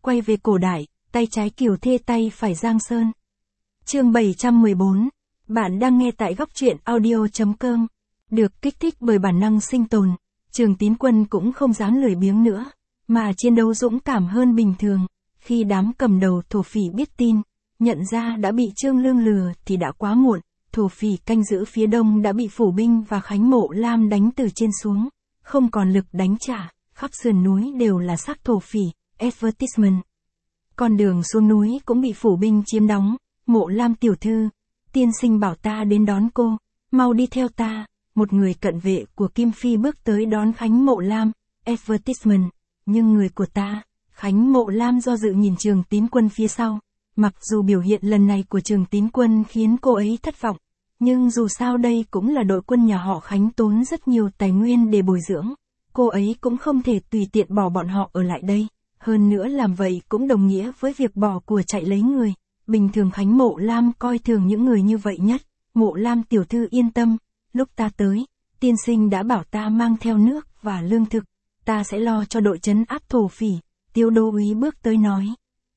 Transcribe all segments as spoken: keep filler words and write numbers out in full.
quay về cổ đại, tay trái Kiều Thê tay phải Giang Sơn. Chương bảy trăm mười bốn. Bạn đang nghe tại góc truyện audio chấm com. Được kích thích bởi bản năng sinh tồn, Trường Tín Quân cũng không dám lười biếng nữa, mà chiến đấu dũng cảm hơn bình thường. Khi đám cầm đầu thổ phỉ biết tin, nhận ra đã bị Trương Lương lừa thì đã quá muộn. Thổ phỉ canh giữ phía đông đã bị Phủ Binh và Khánh Mộ Lam đánh từ trên xuống, không còn lực đánh trả, khắp sườn núi đều là xác thổ phỉ. Advertisement. Con đường xuống núi cũng bị Phủ Binh chiếm đóng. Mộ Lam tiểu thư, tiên sinh bảo ta đến đón cô, mau đi theo ta. Một người cận vệ của Kim Phi bước tới đón Khánh Mộ Lam. Advertisement. Nhưng người của ta, Khánh Mộ Lam do dự nhìn Trường Tín Quân phía sau. Mặc dù biểu hiện lần này của Trường Tín Quân khiến cô ấy thất vọng, nhưng dù sao đây cũng là đội quân nhà họ Khánh tốn rất nhiều tài nguyên để bồi dưỡng. Cô ấy cũng không thể tùy tiện bỏ bọn họ ở lại đây. Hơn nữa làm vậy cũng đồng nghĩa với việc bỏ của chạy lấy người. Bình thường Khánh Mộ Lam coi thường những người như vậy nhất. Mộ Lam tiểu thư yên tâm, lúc ta tới, tiên sinh đã bảo ta mang theo nước và lương thực, ta sẽ lo cho đội trấn áp thổ phỉ. Tiêu đô úy bước tới nói.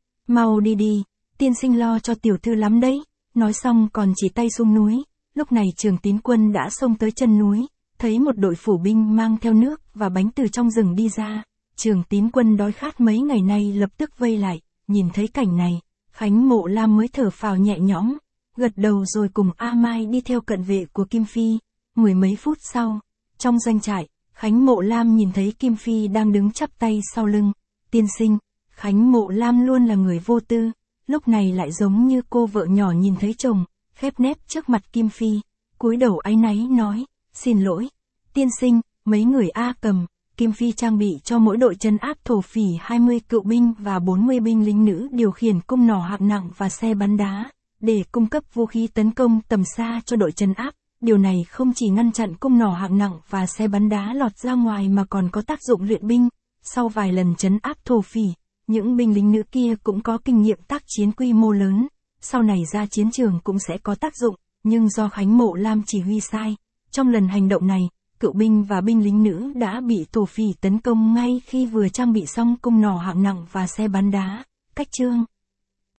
Mau đi đi, tiên sinh lo cho tiểu thư lắm đấy. Nói xong còn chỉ tay xuống núi. Lúc này Trường Tín Quân đã xông tới chân núi, thấy một đội phủ binh mang theo nước và bánh từ trong rừng đi ra. Trường Tín Quân đói khát mấy ngày nay lập tức vây lại, nhìn thấy cảnh này, Khánh Mộ Lam mới thở phào nhẹ nhõm, gật đầu rồi cùng A Mai đi theo cận vệ của Kim Phi. Mười mấy phút sau, trong doanh trại, Khánh Mộ Lam nhìn thấy Kim Phi đang đứng chắp tay sau lưng. Tiên sinh, Khánh Mộ Lam luôn là người vô tư, lúc này lại giống như cô vợ nhỏ nhìn thấy chồng, khép nép trước mặt Kim Phi, cúi đầu áy náy nói, xin lỗi, tiên sinh, mấy người A Cầm. Kim Phi trang bị cho mỗi đội trấn áp thổ phỉ hai mươi cựu binh và bốn mươi binh lính nữ điều khiển cung nỏ hạng nặng và xe bắn đá, để cung cấp vũ khí tấn công tầm xa cho đội trấn áp. Điều này không chỉ ngăn chặn cung nỏ hạng nặng và xe bắn đá lọt ra ngoài mà còn có tác dụng luyện binh. Sau vài lần trấn áp thổ phỉ, những binh lính nữ kia cũng có kinh nghiệm tác chiến quy mô lớn, sau này ra chiến trường cũng sẽ có tác dụng, nhưng do Khánh Mộ Lam chỉ huy sai, trong lần hành động này, cựu binh và binh lính nữ đã bị thổ phỉ tấn công ngay khi vừa trang bị xong cung nỏ hạng nặng và xe bắn đá. Cách chương